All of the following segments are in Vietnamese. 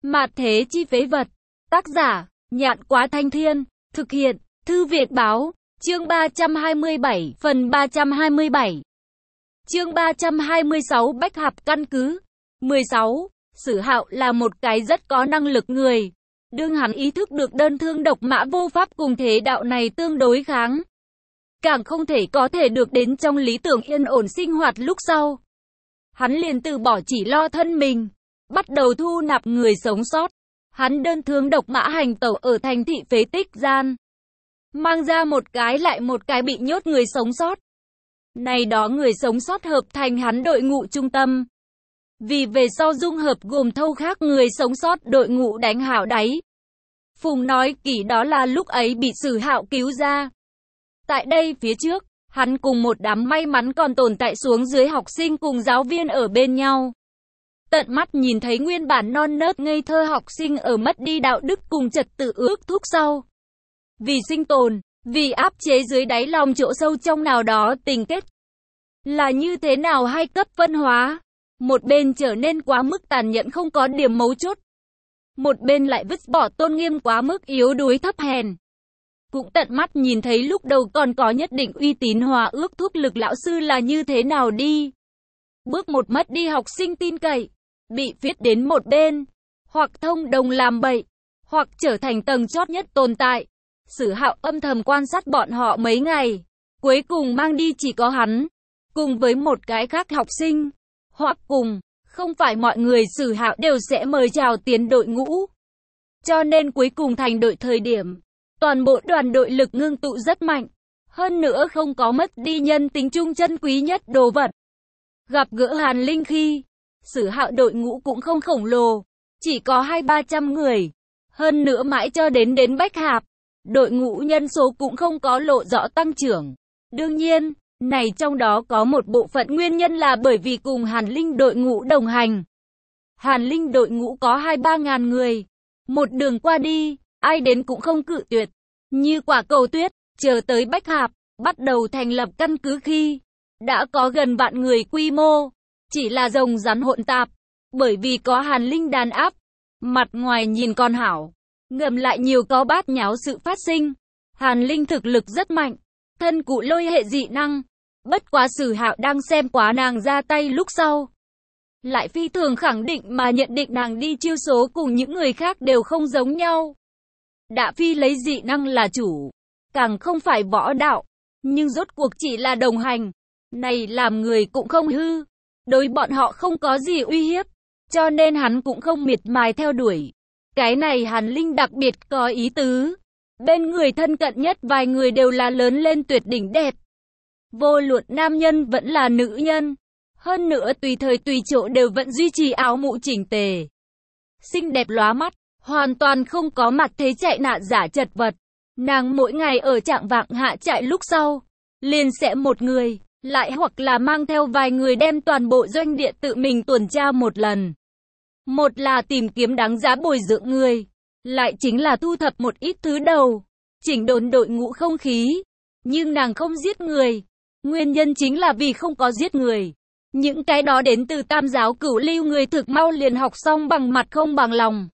Mạt thế chi phế vật. Tác giả, Nhạn Quá Thanh Thiên. Thực hiện, Thư Việt Báo. Chương 327, phần 327. Chương 326 Bách Hạp căn cứ. 16. Sử Hạo là một cái rất có năng lực người. Đương hắn ý thức được đơn thương độc mã vô pháp cùng thế đạo này tương đối kháng. Càng không thể có thể được đến trong lý tưởng yên ổn sinh hoạt lúc sau. Hắn liền từ bỏ chỉ lo thân mình, bắt đầu thu nạp người sống sót. Hắn đơn thương độc mã hành tẩu ở thành thị phế tích gian. Mang ra một cái lại một cái bị nhốt người sống sót. Này đó người sống sót hợp thành hắn đội ngũ trung tâm. Vì về sau dung hợp gồm thâu khác người sống sót đội ngũ đánh hảo đáy. Phùng nói kỹ đó là lúc ấy bị Sử Hạo cứu ra. Tại đây phía trước, hắn cùng một đám may mắn còn tồn tại xuống dưới học sinh cùng giáo viên ở bên nhau. Tận mắt nhìn thấy nguyên bản non nớt ngây thơ học sinh ở mất đi đạo đức cùng trật tự ước thúc sau. Vì sinh tồn, vì áp chế dưới đáy lòng chỗ sâu trong nào đó tình kết. Là như thế nào hai cấp phân hóa. Một bên trở nên quá mức tàn nhẫn không có điểm mấu chốt. Một bên lại vứt bỏ tôn nghiêm quá mức yếu đuối thấp hèn. Cũng tận mắt nhìn thấy lúc đầu còn có nhất định uy tín hòa ước thúc lực lão sư là như thế nào đi. Bước một mất đi học sinh tin cậy, bị phiết đến một bên, hoặc thông đồng làm bậy, hoặc trở thành tầng chót nhất tồn tại. Sử Hạo âm thầm quan sát bọn họ mấy ngày, cuối cùng mang đi chỉ có hắn, cùng với một cái khác học sinh, hoặc cùng, không phải mọi người Sử Hạo đều sẽ mời chào tiến đội ngũ. Cho nên cuối cùng thành đội thời điểm, toàn bộ đoàn đội lực ngưng tụ rất mạnh, hơn nữa không có mất đi nhân tính trung chân quý nhất đồ vật. Gặp gỡ Hàn Linh khi, Sử Hạo đội ngũ cũng không khổng lồ, chỉ có 200-300 người. Hơn nữa mãi cho đến Bách Hạp, đội ngũ nhân số cũng không có lộ rõ tăng trưởng. Đương nhiên, này trong đó có một bộ phận nguyên nhân là bởi vì cùng Hàn Linh đội ngũ đồng hành. Hàn Linh đội ngũ có 2-3 ngàn người, một đường qua đi, ai đến cũng không cự tuyệt. Như quả cầu tuyết, chờ tới Bách Hạp, bắt đầu thành lập căn cứ khi, đã có gần vạn người quy mô, chỉ là rồng rắn hỗn tạp, bởi vì có Hàn Linh đàn áp, mặt ngoài nhìn còn hảo, ngầm lại nhiều có bát nháo sự phát sinh. Hàn Linh thực lực rất mạnh, thân cụ lôi hệ dị năng, bất quá Sử Hạo đang xem quá nàng ra tay lúc sau. Lại phi thường khẳng định mà nhận định nàng đi chiêu số cùng những người khác đều không giống nhau. Đã phi lấy dị năng là chủ, càng không phải võ đạo, nhưng rốt cuộc chỉ là đồng hành. Này làm người cũng không hư, đối bọn họ không có gì uy hiếp, cho nên hắn cũng không miệt mài theo đuổi. Cái này Hàn Linh đặc biệt có ý tứ. Bên người thân cận nhất vài người đều là lớn lên tuyệt đỉnh đẹp. Vô luận nam nhân vẫn là nữ nhân. Hơn nữa tùy thời tùy chỗ đều vẫn duy trì áo mũ chỉnh tề. Xinh đẹp lóa mắt, hoàn toàn không có mặt thế chạy nạn giả chật vật. Nàng mỗi ngày ở trạng vạng hạ trại lúc sau, liền sẽ một người, lại hoặc là mang theo vài người đem toàn bộ doanh địa tự mình tuần tra một lần. Một là tìm kiếm đáng giá bồi dưỡng người, lại chính là thu thập một ít thứ đầu, chỉnh đốn đội ngũ không khí. Nhưng nàng không giết người, nguyên nhân chính là vì không có giết người. Những cái đó đến từ Tam giáo Cửu Lưu người thực mau liền học xong bằng mặt không bằng lòng.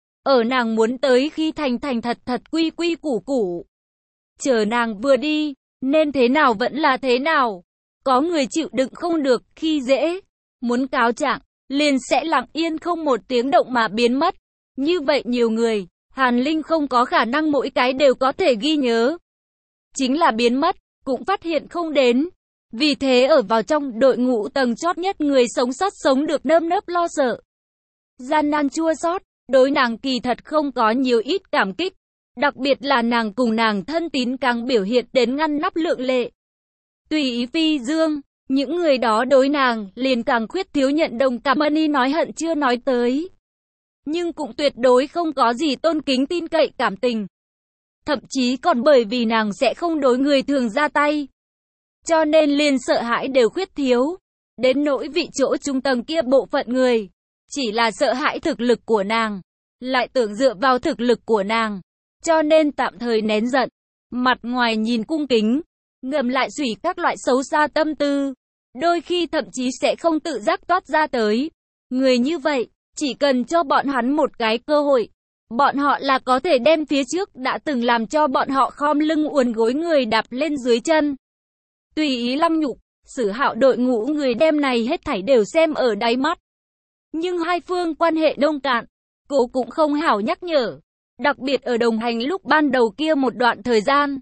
Ở nàng muốn tới khi thành thật quy quy củ củ. Chờ nàng vừa đi, nên thế nào vẫn là thế nào. Có người chịu đựng không được khi dễ, muốn cáo trạng, liền sẽ lặng yên không một tiếng động mà biến mất. Như vậy nhiều người, Hàn Linh không có khả năng mỗi cái đều có thể ghi nhớ. Chính là biến mất, cũng phát hiện không đến. Vì thế ở vào trong đội ngũ tầng chót nhất người sống sót sống được nơm nớp lo sợ. Gian nan chua xót, đối nàng kỳ thật không có nhiều ít cảm kích. Đặc biệt là nàng cùng nàng thân tín càng biểu hiện đến ngăn nắp lượng lệ. Tùy ý phi dương, những người đó đối nàng liền càng khuyết thiếu nhận đồng cảm ơn nói hận chưa nói tới. Nhưng cũng tuyệt đối không có gì tôn kính tin cậy cảm tình. Thậm chí còn bởi vì nàng sẽ không đối người thường ra tay. Cho nên liền sợ hãi đều khuyết thiếu. Đến nỗi vị chỗ trung tầng kia bộ phận người, chỉ là sợ hãi thực lực của nàng, lại tưởng dựa vào thực lực của nàng. Cho nên tạm thời nén giận, mặt ngoài nhìn cung kính, ngầm lại suy các loại xấu xa tâm tư. Đôi khi thậm chí sẽ không tự giác toát ra tới. Người như vậy, Chỉ cần cho bọn hắn một cái cơ hội, bọn họ là có thể đem phía trước đã từng làm cho bọn họ khom lưng uốn gối người đạp lên dưới chân. Tùy ý lăng nhục, Sử Hạo đội ngũ người đem này hết thảy đều xem ở đáy mắt. Nhưng hai phương quan hệ nông cạn, cô cũng không hảo nhắc nhở. Đặc biệt ở đồng hành lúc ban đầu kia một đoạn thời gian.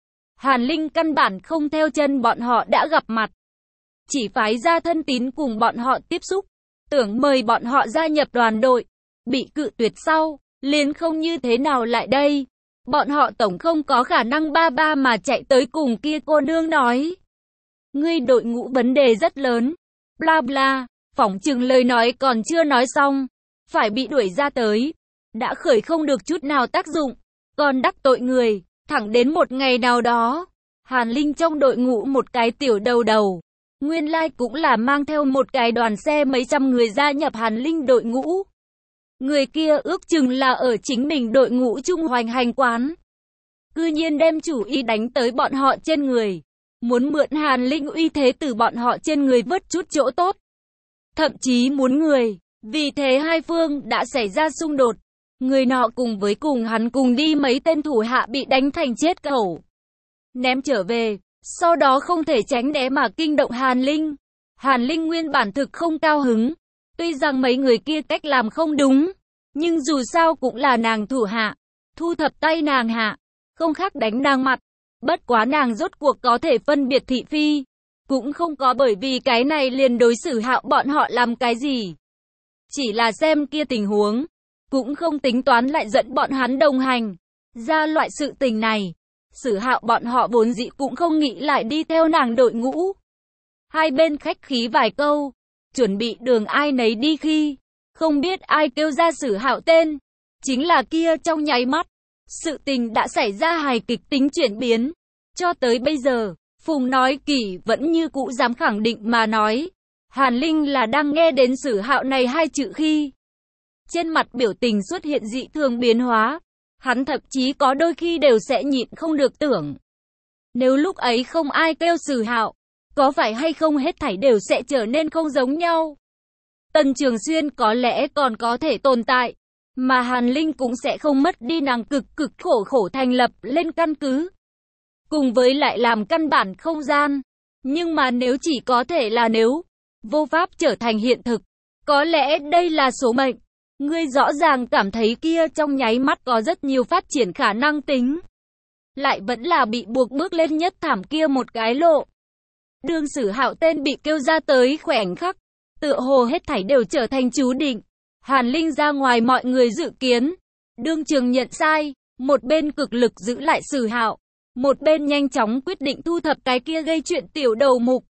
Hàn Linh căn bản không theo chân bọn họ đã gặp mặt. Chỉ phái ra thân tín cùng bọn họ tiếp xúc. Tưởng mời bọn họ gia nhập đoàn đội. Bị cự tuyệt sau, liền không như thế nào lại đây. Bọn họ tổng không có khả năng ba mà chạy tới cùng kia cô nương nói. Ngươi đội ngũ vấn đề rất lớn. Bla bla, phỏng chừng lời nói còn chưa nói xong. Phải bị đuổi ra tới. Đã khởi không được chút nào tác dụng. Còn đắc tội người, thẳng đến một ngày nào đó. Hàn Linh trong đội ngũ một cái tiểu đầu. Nguyên lai cũng là mang theo một cái đoàn xe mấy trăm người gia nhập Hàn Linh đội ngũ. Người kia ước chừng là ở chính mình đội ngũ trung hoành hành quán. Cư nhiên đem chủ ý đánh tới bọn họ trên người. Muốn mượn Hàn Linh uy thế từ bọn họ trên người vớt chút chỗ tốt. Thậm chí muốn người. Vì thế hai phương đã xảy ra xung đột. Người nọ cùng hắn cùng đi mấy tên thủ hạ bị đánh thành chết cẩu. Ném trở về. Sau đó không thể tránh né mà kinh động Hàn Linh. Hàn Linh nguyên bản thực không cao hứng. Tuy rằng mấy người kia cách làm không đúng. Nhưng dù sao cũng là nàng thủ hạ. Thu thập tay nàng hạ. Không khác đánh nàng mặt. Bất quá nàng rốt cuộc có thể phân biệt thị phi. Cũng không có bởi vì cái này liền đối xử Hạo bọn họ làm cái gì. Chỉ là xem kia tình huống. Cũng không tính toán lại dẫn bọn hắn đồng hành. Ra loại sự tình này. Sử Hạo bọn họ vốn dĩ cũng không nghĩ lại đi theo nàng đội ngũ. Hai bên khách khí vài câu. Chuẩn bị đường ai nấy đi khi. Không biết ai kêu ra Sử Hạo tên. Chính là kia trong nháy mắt. Sự tình đã xảy ra hài kịch tính chuyển biến. Cho tới bây giờ, Phùng Nói Kỷ vẫn như cũ dám khẳng định mà nói. Hàn Linh là đang nghe đến Sử Hạo này hai chữ khi. Trên mặt biểu tình xuất hiện dị thường biến hóa. Hắn thậm chí có đôi khi đều sẽ nhịn không được tưởng. Nếu lúc ấy không ai kêu Sử Hạo, có phải hay không hết thảy đều sẽ trở nên không giống nhau. Tần Trường Xuyên có lẽ còn có thể tồn tại, mà Hàn Linh cũng sẽ không mất đi nàng cực khổ thành lập lên căn cứ. Cùng với lại làm căn bản không gian. Nhưng mà nếu chỉ có thể là nếu, vô pháp trở thành hiện thực, có lẽ đây là số mệnh. Ngươi rõ ràng cảm thấy kia trong nháy mắt có rất nhiều phát triển khả năng tính. Lại vẫn là bị buộc bước lên nhất thảm kia một cái lộ. Đương Sử Hạo tên bị kêu ra tới khoảnh khắc. Tựa hồ hết thảy đều trở thành chú định. Hàn Linh ra ngoài mọi người dự kiến. Đương trường nhận sai. Một bên cực lực giữ lại Sử Hạo. Một bên nhanh chóng quyết định thu thập cái kia gây chuyện tiểu đầu mục.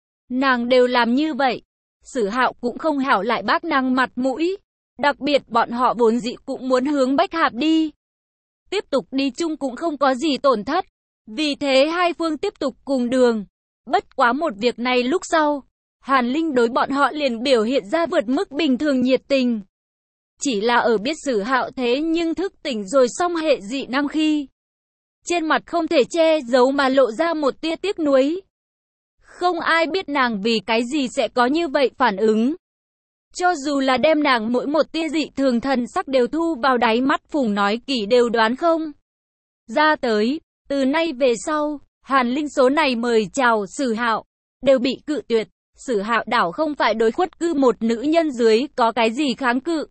Nàng đều làm như vậy. Sử Hạo cũng không hảo lại bác nàng mặt mũi. Đặc biệt bọn họ vốn dĩ cũng muốn hướng Bách Hạp đi. Tiếp tục đi chung cũng không có gì tổn thất. Vì thế hai phương tiếp tục cùng đường. Bất quá một việc này lúc sau, Hàn Linh đối bọn họ liền biểu hiện ra vượt mức bình thường nhiệt tình. Chỉ là ở biết Sử Hạo thế nhưng thức tỉnh rồi xong hệ dị năng khi. Trên mặt không thể che giấu mà lộ ra một tia tiếc nuối. Không ai biết nàng vì cái gì sẽ có như vậy phản ứng. Cho dù là đem nàng mỗi một tia dị thường thần sắc đều thu vào đáy mắt, Phùng Nói Kỷ đều đoán không ra tới. Từ nay về sau, Hàn Linh số này mời chào Sử Hạo đều bị cự tuyệt. Sử Hạo đảo không phải đối khuất cư một nữ nhân dưới có cái gì kháng cự.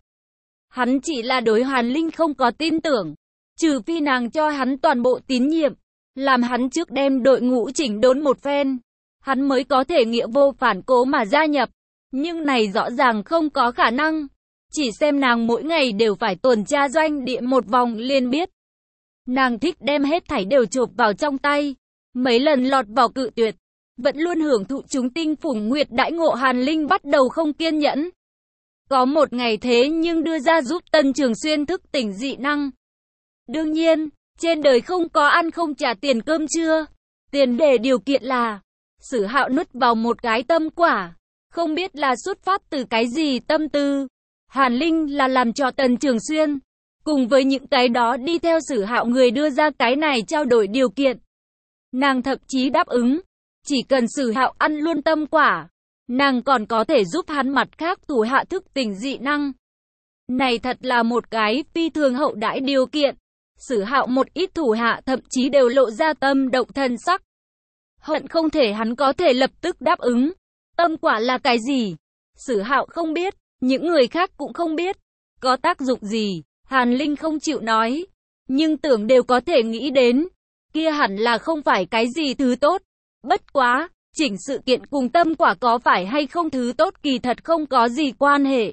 Hắn chỉ là đối Hàn Linh không có tin tưởng. Trừ phi nàng cho hắn toàn bộ tín nhiệm, làm hắn trước đem đội ngũ chỉnh đốn một phen, hắn mới có thể nghĩa vô phản cố mà gia nhập. Nhưng này rõ ràng không có khả năng. Chỉ xem nàng mỗi ngày đều phải tuần tra doanh địa một vòng liền biết. Nàng thích đem hết thảy đều chộp vào trong tay. Mấy lần lọt vào cự tuyệt, vẫn luôn hưởng thụ chúng tinh phủng nguyệt đãi ngộ, Hàn Linh bắt đầu không kiên nhẫn. Có một ngày thế nhưng đưa ra giúp Tần Trường Xuyên thức tỉnh dị năng. Đương nhiên, trên đời không có ăn không trả tiền cơm trưa. Tiền đề điều kiện là Sử Hạo nuốt vào một cái tâm quả. Không biết là xuất phát từ cái gì tâm tư. Hàn Linh là làm cho Tần Trường Xuyên cùng với những cái đó đi theo Sử Hạo người đưa ra cái này trao đổi điều kiện. Nàng thậm chí đáp ứng. Chỉ cần Sử Hạo ăn luôn tâm quả, nàng còn có thể giúp hắn mặt khác thủ hạ thức tỉnh dị năng. Này thật là một cái phi thường hậu đãi điều kiện. Sử Hạo một ít thủ hạ thậm chí đều lộ ra tâm động thần sắc. Hận không thể hắn có thể lập tức đáp ứng. Tâm quả là cái gì? Sử Hạo không biết, những người khác cũng không biết. Có tác dụng gì? Hàn Linh không chịu nói. Nhưng tưởng đều có thể nghĩ đến. Kia hẳn là không phải cái gì thứ tốt. Bất quá, chỉnh sự kiện cùng tâm quả có phải hay không thứ tốt kỳ thật không có gì quan hệ.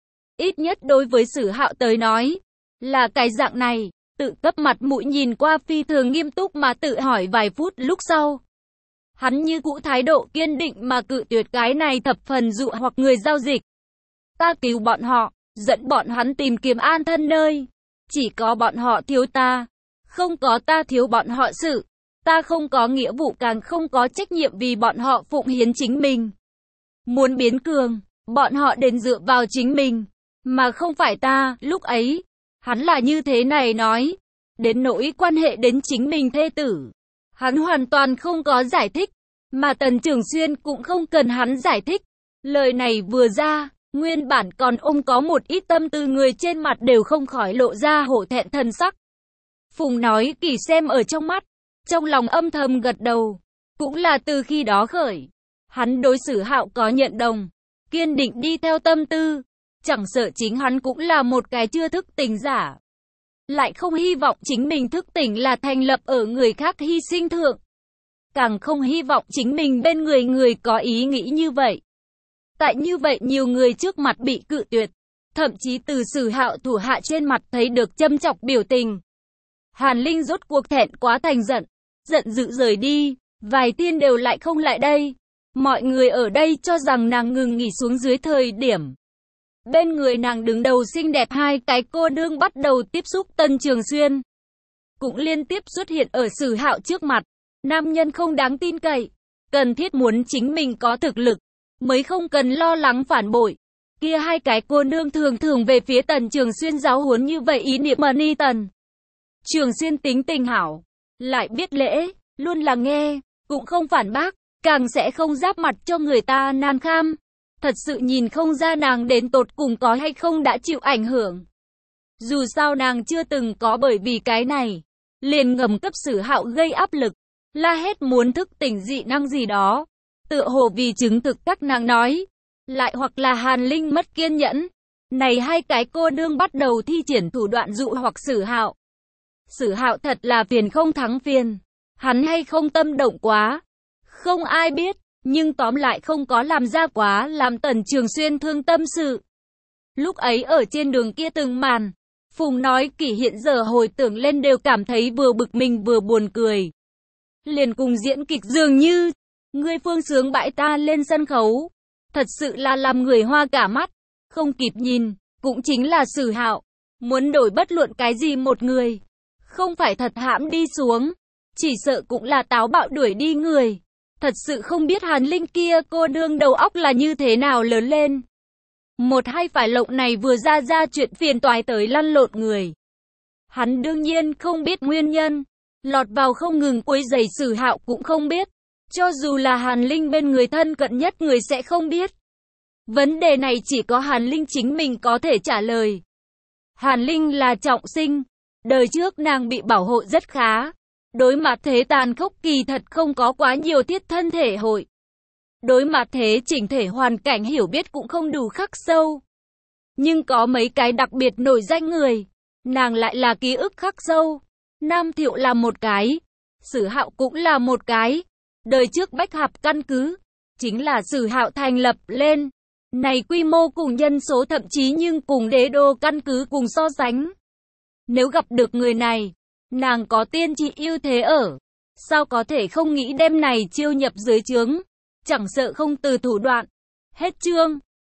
Ít nhất đối với Sử Hạo tới nói, là cái dạng này, tự cấp mặt mũi nhìn qua phi thường nghiêm túc mà tự hỏi vài phút lúc sau. Hắn như cũ thái độ kiên định mà cự tuyệt cái này thập phần dụ hoặc người giao dịch. Ta cứu bọn họ, dẫn bọn hắn tìm kiếm an thân nơi. Chỉ có bọn họ thiếu ta, không có ta thiếu bọn họ sự. Ta không có nghĩa vụ càng không có trách nhiệm vì bọn họ phụng hiến chính mình. Muốn biến cường, bọn họ đến dựa vào chính mình, mà không phải ta. Lúc ấy, hắn là như thế này nói. Đến nỗi quan hệ đến chính mình thê tử, hắn hoàn toàn không có giải thích, mà Tần Trường Xuyên cũng không cần hắn giải thích. Lời này vừa ra, nguyên bản còn có một ít tâm tư người trên mặt đều không khỏi lộ ra hổ thẹn thần sắc. Phùng nói Kỳ xem ở trong mắt, trong lòng âm thầm gật đầu. Cũng là từ khi đó khởi, hắn đối Sử Hạo có nhận đồng, kiên định đi theo tâm tư. Chẳng sợ chính hắn cũng là một cái chưa thức tỉnh giả, lại không hy vọng chính mình thức tỉnh là thành lập ở người khác hy sinh thượng. Càng không hy vọng chính mình bên người có ý nghĩ như vậy. Tại như vậy nhiều người trước mặt bị cự tuyệt, thậm chí từ Sử Hạo thủ hạ trên mặt thấy được châm chọc biểu tình. Hàn Linh rốt cuộc thẹn quá thành giận, giận dữ rời đi, vài tiên đều lại không lại đây. Mọi người ở đây cho rằng nàng ngừng nghỉ xuống dưới thời điểm. Bên người nàng đứng đầu xinh đẹp hai cái cô nương bắt đầu tiếp xúc Tần Trường Xuyên. Cũng liên tiếp xuất hiện ở Sử Hạo trước mặt. Nam nhân không đáng tin cậy, cần thiết muốn chính mình có thực lực, mới không cần lo lắng phản bội. Kia hai cái cô nương thường về phía Tần Trường Xuyên giáo huấn như vậy ý niệm mà ni Tần Trường Xuyên tính tình hảo, lại biết lễ, luôn là nghe, cũng không phản bác, càng sẽ không giáp mặt cho người ta nan kham. Thật sự nhìn không ra nàng đến tột cùng có hay không đã chịu ảnh hưởng. Dù sao nàng chưa từng có bởi vì cái này, liền ngầm cấp Sử Hạo gây áp lực, la hét muốn thức tỉnh dị năng gì đó. Tựa hồ vì chứng thực các nàng nói, lại hoặc là Hàn Linh mất kiên nhẫn. Này hai cái cô nương bắt đầu thi triển thủ đoạn dụ hoặc Sử Hạo. Sử Hạo thật là phiền không thắng phiền. Hắn hay không tâm động quá, không ai biết, nhưng tóm lại không có làm ra quá làm Tần Trường Xuyên thương tâm sự. Lúc ấy ở trên đường kia từng màn, Phùng nói Kỷ hiện giờ hồi tưởng lên đều cảm thấy vừa bực mình vừa buồn cười. Liền cùng diễn kịch dường như, ngươi phương sướng bãi ta lên sân khấu. Thật sự là làm người hoa cả mắt, không kịp nhìn, cũng chính là Sử Hạo. Muốn đổi bất luận cái gì một người, không phải thật hãm đi xuống, chỉ sợ cũng là táo bạo đuổi đi người. Thật sự không biết Hàn Linh kia cô nương đầu óc là như thế nào lớn lên. Một hai phải lộng này vừa ra chuyện phiền toái tới lăn lộn người. Hắn đương nhiên không biết nguyên nhân, lọt vào không ngừng quấy rầy Sử Hạo cũng không biết. Cho dù là Hàn Linh bên người thân cận nhất người sẽ không biết. Vấn đề này chỉ có Hàn Linh chính mình có thể trả lời. Hàn Linh là trọng sinh, đời trước nàng bị bảo hộ rất khá. Đối mặt thế tàn khốc kỳ thật không có quá nhiều thiết thân thể hội. Đối mặt thế chỉnh thể hoàn cảnh hiểu biết cũng không đủ khắc sâu. Nhưng có mấy cái đặc biệt nổi danh người, nàng lại là ký ức khắc sâu. Nam Thiệu là một cái, Sử Hạo cũng là một cái. Đời trước Bách Hạp căn cứ, chính là Sử Hạo thành lập lên. Này quy mô cùng nhân số thậm chí nhưng cùng đế đô căn cứ cùng so sánh. Nếu gặp được người này, nàng có tiên tri ưu thế ở. Sao có thể không nghĩ đem này chiêu nhập dưới trướng, chẳng sợ không từ thủ đoạn. Hết chương.